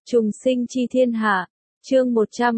Trùng sinh chi thiên hạ, chương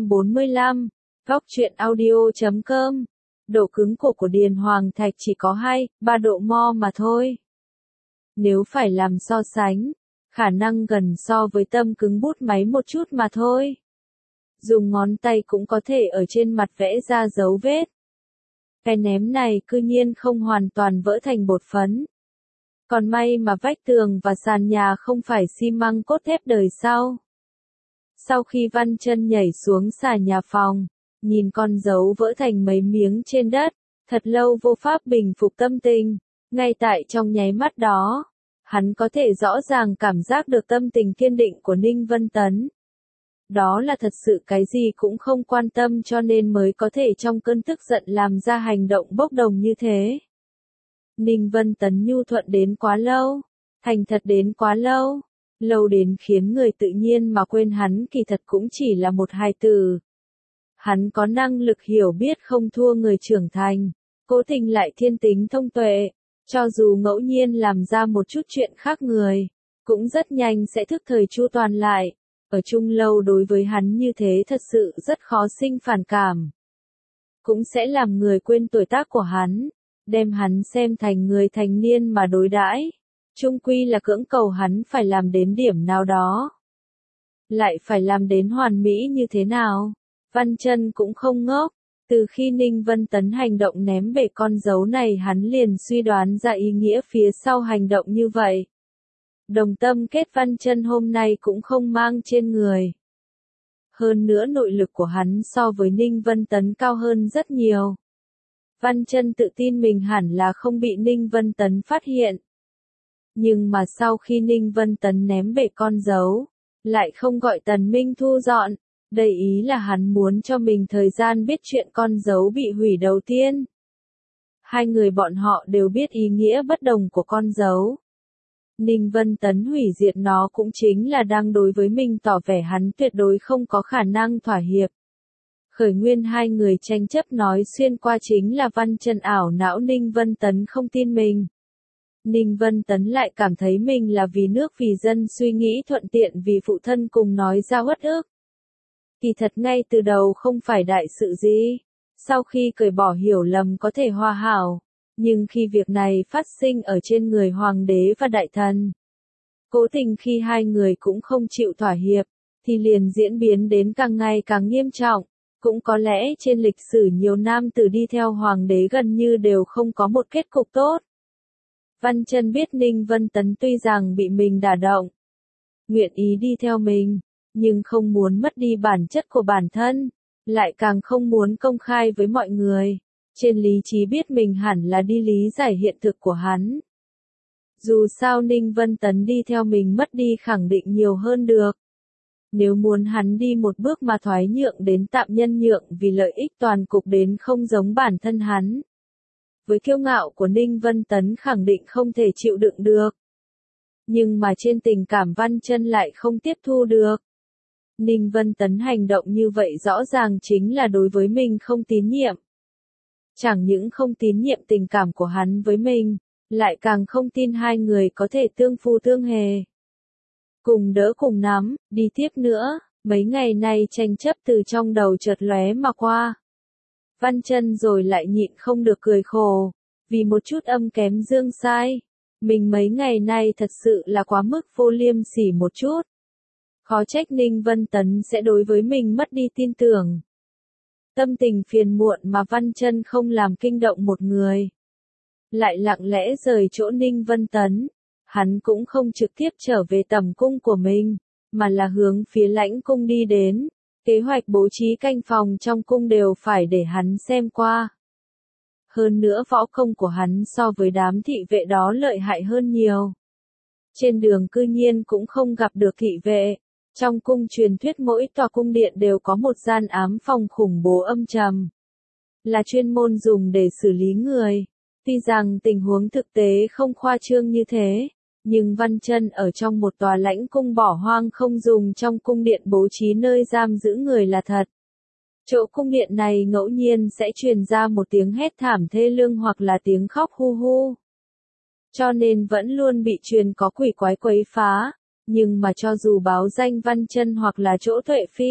145, góc truyện audio.com. Độ cứng cổ của Điền Hoàng Thạch chỉ có 2-3 độ mo mà thôi. Nếu phải làm so sánh, khả năng gần so với tâm cứng bút máy một chút mà thôi. Dùng ngón tay cũng có thể ở trên mặt vẽ ra dấu vết. Cái ném này cư nhiên không hoàn toàn vỡ thành bột phấn. Còn may mà vách tường và sàn nhà không phải xi măng cốt thép đời sau. Sau khi Văn Chân nhảy xuống xà nhà phòng, nhìn con dấu vỡ thành mấy miếng trên đất, thật lâu vô pháp bình phục tâm tình. Ngay tại trong nháy mắt đó, hắn có thể rõ ràng cảm giác được tâm tình kiên định của Ninh Vân Tấn. Đó là thật sự cái gì cũng không quan tâm cho nên mới có thể trong cơn tức giận làm ra hành động bốc đồng như thế. Ninh Vân Tấn nhu thuận đến quá lâu, thành thật đến quá lâu, lâu đến khiến người tự nhiên mà quên hắn kỳ thật cũng chỉ là một hài tử. Hắn có năng lực hiểu biết không thua người trưởng thành, cố tình lại thiên tính thông tuệ, cho dù ngẫu nhiên làm ra một chút chuyện khác người, cũng rất nhanh sẽ thức thời chu toàn lại. Ở chung lâu đối với hắn như thế thật sự rất khó sinh phản cảm. Cũng sẽ làm người quên tuổi tác của hắn, đem hắn xem thành người thành niên mà đối đãi. Chung quy là cưỡng cầu hắn phải làm đến điểm nào đó. Lại phải làm đến hoàn mỹ như thế nào? Văn Chân cũng không ngốc. Từ khi Ninh Vân Tấn hành động ném bể con dấu này hắn liền suy đoán ra ý nghĩa phía sau hành động như vậy. Đồng tâm kết Văn Chân hôm nay cũng không mang trên người. Hơn nữa nội lực của hắn so với Ninh Vân Tấn cao hơn rất nhiều. Văn Chân tự tin mình hẳn là không bị Ninh Vân Tấn phát hiện. Nhưng mà sau khi Ninh Vân Tấn ném bể con dấu, lại không gọi Tần Minh thu dọn, đầy ý là hắn muốn cho mình thời gian biết chuyện con dấu bị hủy đầu tiên. Hai người bọn họ đều biết ý nghĩa bất đồng của con dấu. Ninh Vân Tấn hủy diệt nó cũng chính là đang đối với mình tỏ vẻ hắn tuyệt đối không có khả năng thỏa hiệp. Khởi nguyên hai người tranh chấp nói xuyên qua chính là Văn Chân ảo não Ninh Vân Tấn không tin mình. Ninh Vân Tấn lại cảm thấy mình là vì nước vì dân suy nghĩ thuận tiện vì phụ thân cùng nói ra uất ức. Kỳ thật ngay từ đầu không phải đại sự gì, sau khi cởi bỏ hiểu lầm có thể hòa hảo, nhưng khi việc này phát sinh ở trên người hoàng đế và đại thần, cố tình khi hai người cũng không chịu thỏa hiệp, thì liền diễn biến đến càng ngày càng nghiêm trọng. Cũng có lẽ trên lịch sử nhiều nam tử đi theo hoàng đế gần như đều không có một kết cục tốt. Văn Chân biết Ninh Vân Tấn tuy rằng bị mình đả động, nguyện ý đi theo mình, nhưng không muốn mất đi bản chất của bản thân, lại càng không muốn công khai với mọi người. Trên lý trí biết mình hẳn là đi lý giải hiện thực của hắn. Dù sao Ninh Vân Tấn đi theo mình mất đi khẳng định nhiều hơn được. Nếu muốn hắn đi một bước mà thoái nhượng đến tạm nhân nhượng vì lợi ích toàn cục đến không giống bản thân hắn. Với kiêu ngạo của Ninh Vân Tấn khẳng định không thể chịu đựng được. Nhưng mà trên tình cảm Văn Chân lại không tiếp thu được. Ninh Vân Tấn hành động như vậy rõ ràng chính là đối với mình không tín nhiệm. Chẳng những không tín nhiệm tình cảm của hắn với mình, lại càng không tin hai người có thể tương phu tương hề. Cùng đỡ cùng nắm, đi tiếp nữa, mấy ngày nay tranh chấp từ trong đầu chợt lóe mà qua. Văn Chân rồi lại nhịn không được cười khổ, vì một chút âm kém dương sai. Mình mấy ngày nay thật sự là quá mức vô liêm sỉ một chút. Khó trách Ninh Vân Tấn sẽ đối với mình mất đi tin tưởng. Tâm tình phiền muộn mà Văn Chân không làm kinh động một người. Lại lặng lẽ rời chỗ Ninh Vân Tấn. Hắn cũng không trực tiếp trở về tầm cung của mình, mà là hướng phía lãnh cung đi đến. Kế hoạch bố trí canh phòng trong cung đều phải để hắn xem qua. Hơn nữa võ công của hắn so với đám thị vệ đó lợi hại hơn nhiều. Trên đường cư nhiên cũng không gặp được thị vệ. Trong cung truyền thuyết mỗi tòa cung điện đều có một gian ám phòng khủng bố âm trầm. Là chuyên môn dùng để xử lý người. Tuy rằng tình huống thực tế không khoa trương như thế, nhưng Văn Chân ở trong một tòa lãnh cung bỏ hoang không dùng trong cung điện bố trí nơi giam giữ người là thật. Chỗ cung điện này ngẫu nhiên sẽ truyền ra một tiếng hét thảm thê lương hoặc là tiếng khóc hu hu. Cho nên vẫn luôn bị truyền có quỷ quái quấy phá. Nhưng mà cho dù báo danh Văn Chân hoặc là chỗ Tuệ Phi,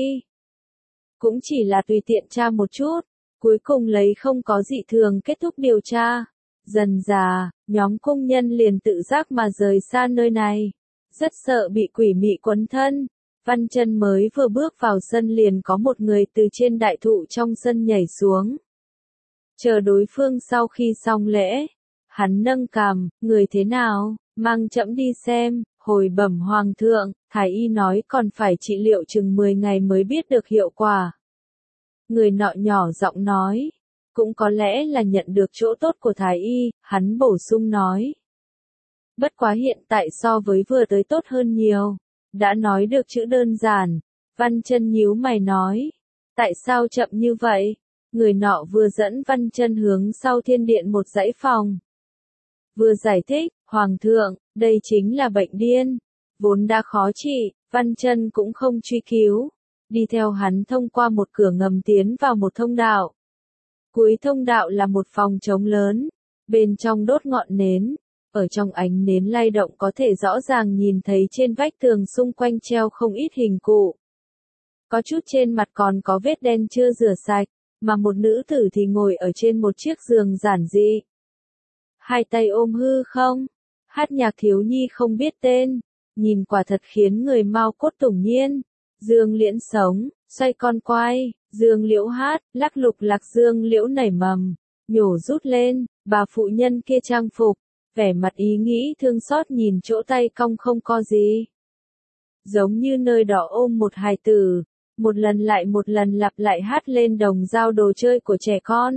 cũng chỉ là tùy tiện tra một chút, cuối cùng lấy không có dị thường kết thúc điều tra. Dần dà, nhóm công nhân liền tự giác mà rời xa nơi này, rất sợ bị quỷ mị quấn thân. Văn Chân mới vừa bước vào sân liền có một người từ trên đại thụ trong sân nhảy xuống. Chờ đối phương sau khi xong lễ, hắn nâng cằm, người thế nào, mang trẫm đi xem, hồi bẩm hoàng thượng, thái y nói còn phải trị liệu chừng 10 ngày mới biết được hiệu quả. Người nọ nhỏ giọng nói, cũng có lẽ là nhận được chỗ tốt của thái y, hắn bổ sung nói. Bất quá hiện tại so với vừa tới tốt hơn nhiều, đã nói được chữ đơn giản, Văn Chân nhíu mày nói, tại sao chậm như vậy? Người nọ vừa dẫn Văn Chân hướng sau thiên điện một dãy phòng. Vừa giải thích, Hoàng thượng, đây chính là bệnh điên, vốn đã khó trị, Văn Chân cũng không truy cứu. Đi theo hắn thông qua một cửa ngầm tiến vào một thông đạo. Cuối thông đạo là một phòng trống lớn, bên trong đốt ngọn nến, ở trong ánh nến lay động có thể rõ ràng nhìn thấy trên vách tường xung quanh treo không ít hình cụ. Có chút trên mặt còn có vết đen chưa rửa sạch, mà một nữ tử thì ngồi ở trên một chiếc giường giản dị. Hai tay ôm hư không, hát nhạc thiếu nhi không biết tên, nhìn quả thật khiến người mau cốt tủng nhiên. Dương liễn sống, xoay con quay, dương liễu hát, lắc lục lạc dương liễu nảy mầm, nhổ rút lên, bà phụ nhân kia trang phục, vẻ mặt ý nghĩ thương xót nhìn chỗ tay cong không co gì. Giống như nơi đó ôm một hài tử, một lần lặp lại hát lên đồng dao đồ chơi của trẻ con.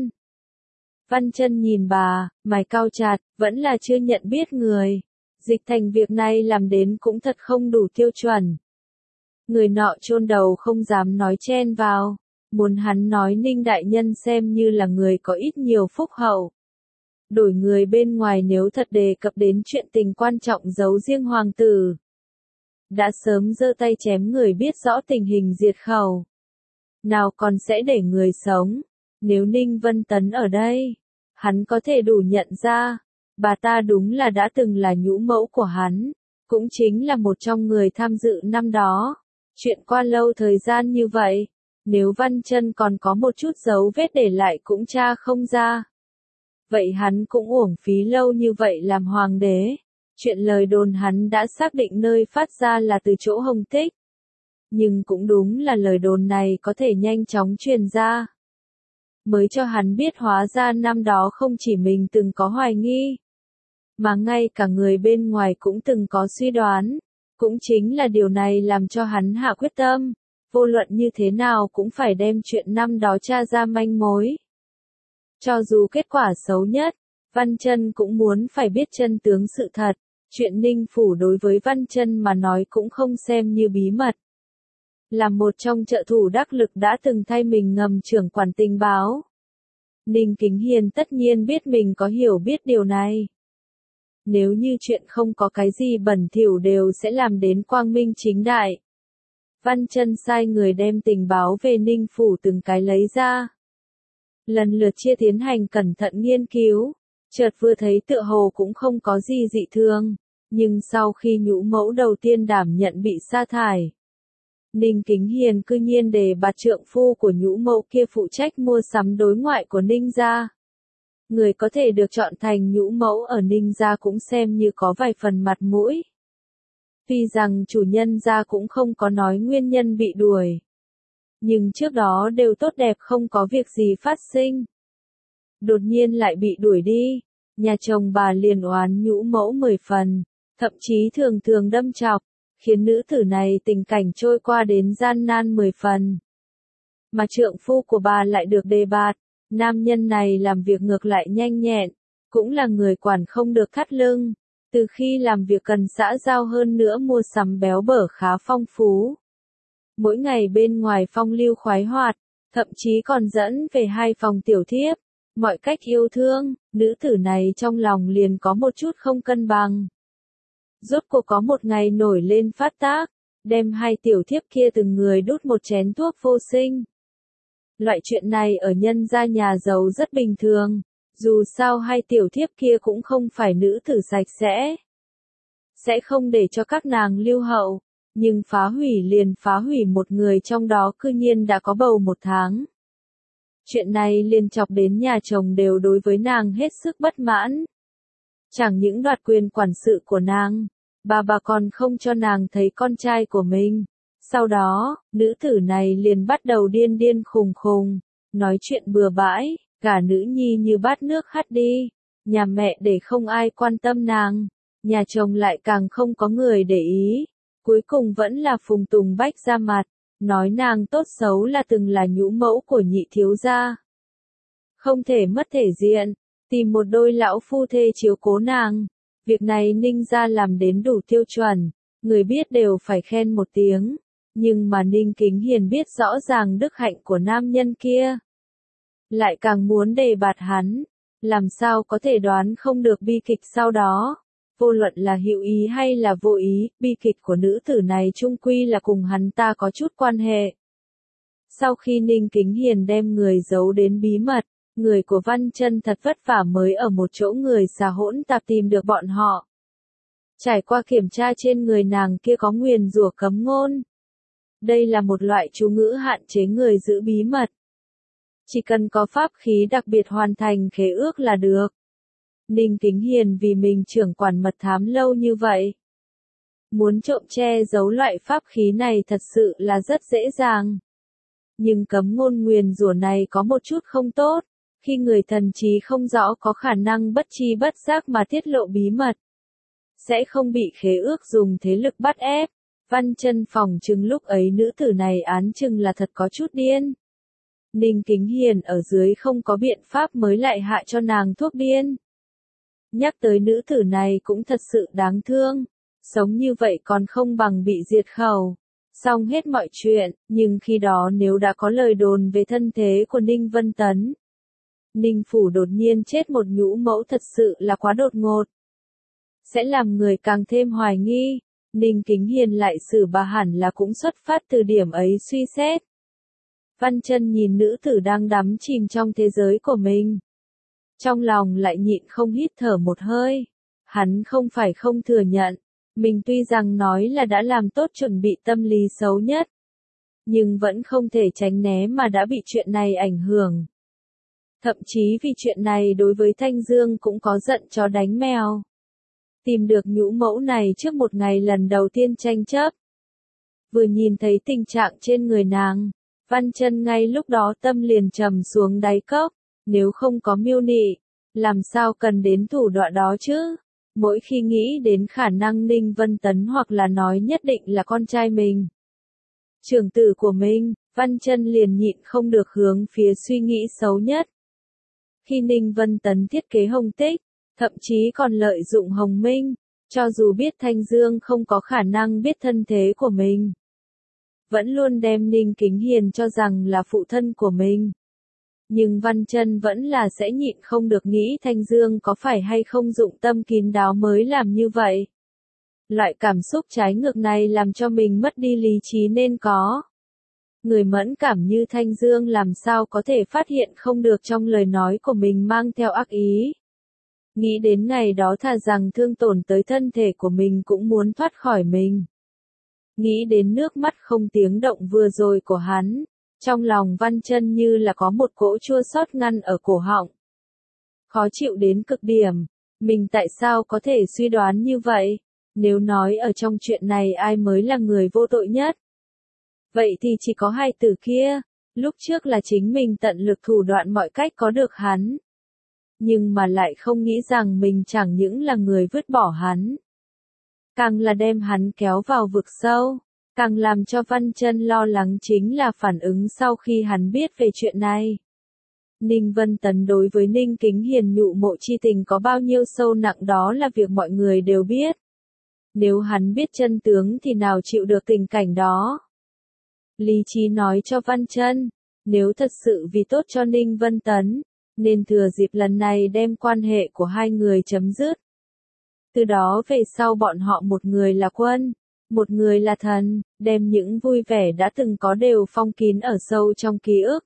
Văn Chân nhìn bà, mày cau chặt, vẫn là chưa nhận biết người. Dịch thành việc này làm đến cũng thật không đủ tiêu chuẩn. Người nọ chôn đầu không dám nói chen vào, muốn hắn nói Ninh đại nhân xem như là người có ít nhiều phúc hậu. Đổi người bên ngoài nếu thật đề cập đến chuyện tình quan trọng giấu riêng hoàng tử, đã sớm giơ tay chém người biết rõ tình hình diệt khẩu. Nào còn sẽ để người sống, nếu Ninh Vân Tấn ở đây, hắn có thể đủ nhận ra, bà ta đúng là đã từng là nhũ mẫu của hắn, cũng chính là một trong người tham dự năm đó. Chuyện qua lâu thời gian như vậy, nếu Văn Chân còn có một chút dấu vết để lại cũng tra không ra. Vậy hắn cũng uổng phí lâu như vậy làm hoàng đế. Chuyện lời đồn hắn đã xác định nơi phát ra là từ chỗ Hồng Tích. Nhưng cũng đúng là lời đồn này có thể nhanh chóng truyền ra. Mới cho hắn biết hóa ra năm đó không chỉ mình từng có hoài nghi, mà ngay cả người bên ngoài cũng từng có suy đoán. Cũng chính là điều này làm cho hắn hạ quyết tâm, vô luận như thế nào cũng phải đem chuyện năm đó tra ra manh mối. Cho dù kết quả xấu nhất, Văn Chân cũng muốn phải biết chân tướng sự thật. Chuyện Ninh Phủ đối với Văn Chân mà nói cũng không xem như bí mật. Là một trong trợ thủ đắc lực đã từng thay mình ngầm trưởng quản tình báo, Ninh Kính Hiền tất nhiên biết mình có hiểu biết điều này. Nếu như chuyện không có cái gì bẩn thỉu đều sẽ làm đến quang minh chính đại. Văn Chân sai người đem tình báo về Ninh Phủ từng cái lấy ra. Lần lượt chia tiến hành cẩn thận nghiên cứu, chợt vừa thấy tựa hồ cũng không có gì dị thường, nhưng sau khi nhũ mẫu đầu tiên đảm nhận bị sa thải, Ninh Kính Hiền cư nhiên đề bạt trượng phu của nhũ mẫu kia phụ trách mua sắm đối ngoại của Ninh gia. Người có thể được chọn thành nhũ mẫu ở Ninh gia cũng xem như có vài phần mặt mũi. Tuy rằng chủ nhân gia cũng không có nói nguyên nhân bị đuổi, nhưng trước đó đều tốt đẹp không có việc gì phát sinh. Đột nhiên lại bị đuổi đi, nhà chồng bà liền oán nhũ mẫu 10 phần, thậm chí thường thường đâm chọc, khiến nữ tử này tình cảnh trôi qua đến gian nan 10 phần. Mà trượng phu của bà lại được đề bạt, nam nhân này làm việc ngược lại nhanh nhẹn, cũng là người quản không được thắt lưng, từ khi làm việc cần xã giao hơn nữa mua sắm béo bở khá phong phú. Mỗi ngày bên ngoài phong lưu khoái hoạt, thậm chí còn dẫn về 2 phòng tiểu thiếp, mọi cách yêu thương, nữ tử này trong lòng liền có một chút không cân bằng. Rốt cuộc có một ngày nổi lên phát tác, đem 2 tiểu thiếp kia từng người đút một chén thuốc vô sinh. Loại chuyện này ở nhân gia nhà giàu rất bình thường, dù sao 2 tiểu thiếp kia cũng không phải nữ tử sạch sẽ. sẽ không để cho các nàng lưu hậu, nhưng phá hủy liền phá hủy một người trong đó cư nhiên đã có bầu 1 tháng. Chuyện này liền chọc đến nhà chồng đều đối với nàng hết sức bất mãn. Chẳng những đoạt quyền quản sự của nàng, bà còn không cho nàng thấy con trai của mình. Sau đó, nữ tử này liền bắt đầu điên điên khùng khùng, nói chuyện bừa bãi, cả nữ nhi như bát nước hắt đi, nhà mẹ để không ai quan tâm nàng, nhà chồng lại càng không có người để ý, cuối cùng vẫn là Phùng Tùng Bách ra mặt, nói nàng tốt xấu là từng là nhũ mẫu của nhị thiếu gia. Không thể mất thể diện, tìm một đôi lão phu thê chiếu cố nàng, việc này Ninh gia làm đến đủ tiêu chuẩn, người biết đều phải khen một tiếng. Nhưng mà Ninh Kính Hiền biết rõ ràng đức hạnh của nam nhân kia. Lại càng muốn đề bạt hắn, làm sao có thể đoán không được bi kịch sau đó. Vô luận là hữu ý hay là vô ý, bi kịch của nữ tử này chung quy là cùng hắn ta có chút quan hệ. Sau khi Ninh Kính Hiền đem người giấu đến bí mật, người của Văn Chân thật vất vả mới ở một chỗ người xà hỗn tạp tìm được bọn họ. Trải qua kiểm tra trên người nàng kia có nguyền rủa cấm ngôn. Đây là một loại chú ngữ hạn chế người giữ bí mật. Chỉ cần có pháp khí đặc biệt hoàn thành khế ước là được. Ninh Kính Hiền vì mình trưởng quản mật thám lâu như vậy. Muốn trộm che giấu loại pháp khí này thật sự là rất dễ dàng. Nhưng cấm ngôn nguyền rủa này có một chút không tốt. Khi người thần trí không rõ có khả năng bất tri bất giác mà tiết lộ bí mật. Sẽ không bị khế ước dùng thế lực bắt ép. Văn Chân phòng chừng lúc ấy nữ tử này án chừng là thật có chút điên. Ninh Kính Hiền ở dưới không có biện pháp mới lại hạ cho nàng thuốc điên. Nhắc tới nữ tử này cũng thật sự đáng thương. Sống như vậy còn không bằng bị diệt khẩu. Xong hết mọi chuyện, nhưng khi đó nếu đã có lời đồn về thân thế của Ninh Vân Tấn. Ninh Phủ đột nhiên chết một nhũ mẫu thật sự là quá đột ngột. Sẽ làm người càng thêm hoài nghi. Ninh Kính Hiền lại xử bà hẳn là cũng xuất phát từ điểm ấy suy xét. Văn Chân nhìn nữ tử đang đắm chìm trong thế giới của mình. Trong lòng lại nhịn không hít thở một hơi. Hắn không phải không thừa nhận. Mình tuy rằng nói là đã làm tốt chuẩn bị tâm lý xấu nhất. Nhưng vẫn không thể tránh né mà đã bị chuyện này ảnh hưởng. Thậm chí vì chuyện này đối với Thanh Dương cũng có giận chó đánh mèo. Tìm được nhũ mẫu này trước một ngày lần đầu tiên tranh chấp. Vừa nhìn thấy tình trạng trên người nàng, Văn Chân ngay lúc đó tâm liền trầm xuống đáy cốc, nếu không có mưu nị, làm sao cần đến thủ đoạn đó chứ? Mỗi khi nghĩ đến khả năng Ninh Vân Tấn hoặc là nói nhất định là con trai mình, trưởng tử của mình, Văn Chân liền nhịn không được hướng phía suy nghĩ xấu nhất. Khi Ninh Vân Tấn thiết kế Hồng Tích, thậm chí còn lợi dụng Hồng Minh, cho dù biết Thanh Dương không có khả năng biết thân thế của mình. Vẫn luôn đem Ninh Kính Hiền cho rằng là phụ thân của mình. Nhưng Văn Chân vẫn là sẽ nhịn không được nghĩ Thanh Dương có phải hay không dụng tâm kín đáo mới làm như vậy. Loại cảm xúc trái ngược này làm cho mình mất đi lý trí nên có. Người mẫn cảm như Thanh Dương làm sao có thể phát hiện không được trong lời nói của mình mang theo ác ý. Nghĩ đến ngày đó thà rằng thương tổn tới thân thể của mình cũng muốn thoát khỏi mình. Nghĩ đến nước mắt không tiếng động vừa rồi của hắn, trong lòng Văn Chân như là có một cỗ chua xót ngăn ở cổ họng. Khó chịu đến cực điểm, mình tại sao có thể suy đoán như vậy? Nếu nói ở trong chuyện này ai mới là người vô tội nhất? Vậy thì chỉ có hai tử kia, lúc trước là chính mình tận lực thủ đoạn mọi cách có được hắn. Nhưng mà lại không nghĩ rằng mình chẳng những là người vứt bỏ hắn. Càng là đem hắn kéo vào vực sâu, càng làm cho Văn Chân lo lắng chính là phản ứng sau khi hắn biết về chuyện này. Ninh Vân Tấn đối với Ninh Kính Hiền nhụ mộ chi tình có bao nhiêu sâu nặng đó là việc mọi người đều biết. Nếu hắn biết chân tướng thì nào chịu được tình cảnh đó. Lý trí nói cho Văn Chân, nếu thật sự vì tốt cho Ninh Vân Tấn, nên thừa dịp lần này đem quan hệ của hai người chấm dứt. Từ đó về sau bọn họ một người là quân, một người là thần, đem những vui vẻ đã từng có đều phong kín ở sâu trong ký ức.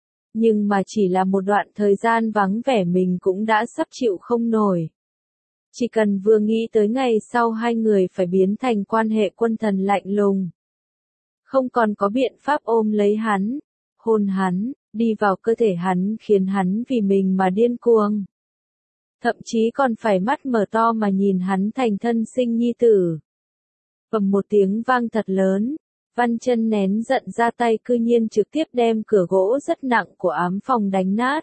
Nhưng mà chỉ là một đoạn thời gian vắng vẻ mình cũng đã sắp chịu không nổi. Chỉ cần vừa nghĩ tới ngày sau hai người phải biến thành quan hệ quân thần lạnh lùng. Không còn có biện pháp ôm lấy hắn, hôn hắn, đi vào cơ thể hắn khiến hắn vì mình mà điên cuồng. Thậm chí còn phải mắt mở to mà nhìn hắn thành thân sinh nhi tử. Bầm một tiếng vang thật lớn, Văn Chân nén giận ra tay cư nhiên trực tiếp đem cửa gỗ rất nặng của ám phòng đánh nát.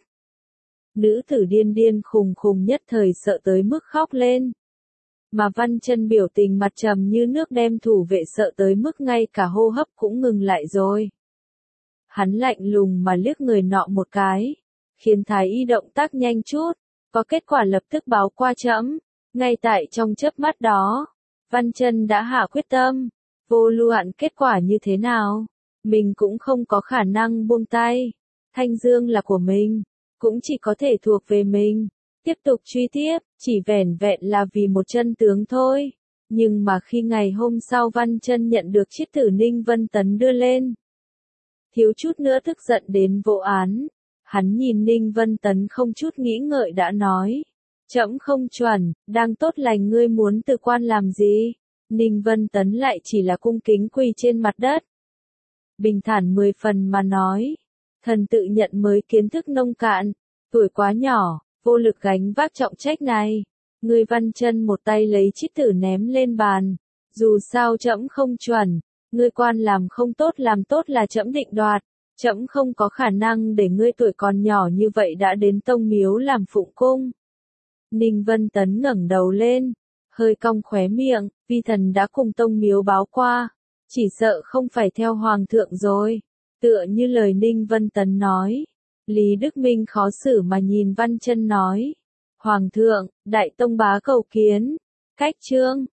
Nữ tử điên điên khùng khùng nhất thời sợ tới mức khóc lên. Mà Văn Chân biểu tình mặt trầm như nước đem thủ vệ sợ tới mức ngay cả hô hấp cũng ngừng lại rồi. Hắn lạnh lùng mà liếc người nọ một cái, khiến Thái Y động tác nhanh chút, có kết quả lập tức báo qua trẫm. Ngay tại trong chớp mắt đó, Văn Chân đã hạ quyết tâm, vô luận kết quả như thế nào, mình cũng không có khả năng buông tay. Thanh Dương là của mình, cũng chỉ có thể thuộc về mình. Tiếp tục truy tiếp, chỉ vẻn vẹn là vì một chân tướng thôi. Nhưng mà khi ngày hôm sau Văn Chân nhận được chiếc tử Ninh Vân Tấn đưa lên, thiếu chút nữa tức giận đến vỗ án. Hắn nhìn Ninh Vân Tấn không chút nghĩ ngợi đã nói. Trẫm không chuẩn, đang tốt lành ngươi muốn từ quan làm gì? Ninh Vân Tấn lại chỉ là cung kính quỳ trên mặt đất. Bình thản 10 phần mà nói. Thần tự nhận mới kiến thức nông cạn, tuổi quá nhỏ, vô lực gánh vác trọng trách này. Ngươi Văn Chân một tay lấy chiếc tử ném lên bàn. Dù sao trẫm không chuẩn, ngươi quan làm không tốt làm tốt là trẫm định đoạt. Trẫm không có khả năng để ngươi tuổi còn nhỏ như vậy đã đến tông miếu làm phụng cung. Ninh Vân Tấn ngẩng đầu lên, hơi cong khóe miệng, vi thần đã cùng tông miếu báo qua, chỉ sợ không phải theo hoàng thượng rồi. Tựa như lời Ninh Vân Tấn nói, Lý Đức Minh khó xử mà nhìn Văn Chân nói. Hoàng thượng, đại tông bá cầu kiến. Cách chương